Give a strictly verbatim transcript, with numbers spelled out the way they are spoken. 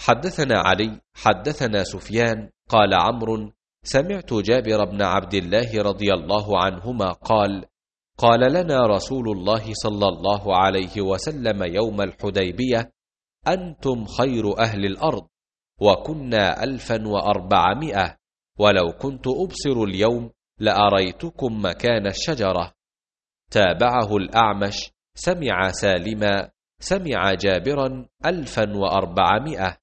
حدثنا علي حدثنا سفيان قال عمرو سمعت جابر بن عبد الله رضي الله عنهما قال قال لنا رسول الله صلى الله عليه وسلم يوم الحديبية أنتم خير أهل الأرض، وكنا ألفا وأربعمائة، ولو كنت أبصر اليوم لأريتكم مكان الشجرة. تابعه الأعمش سمع سالما سمع جابرا ألفا وأربعمائة.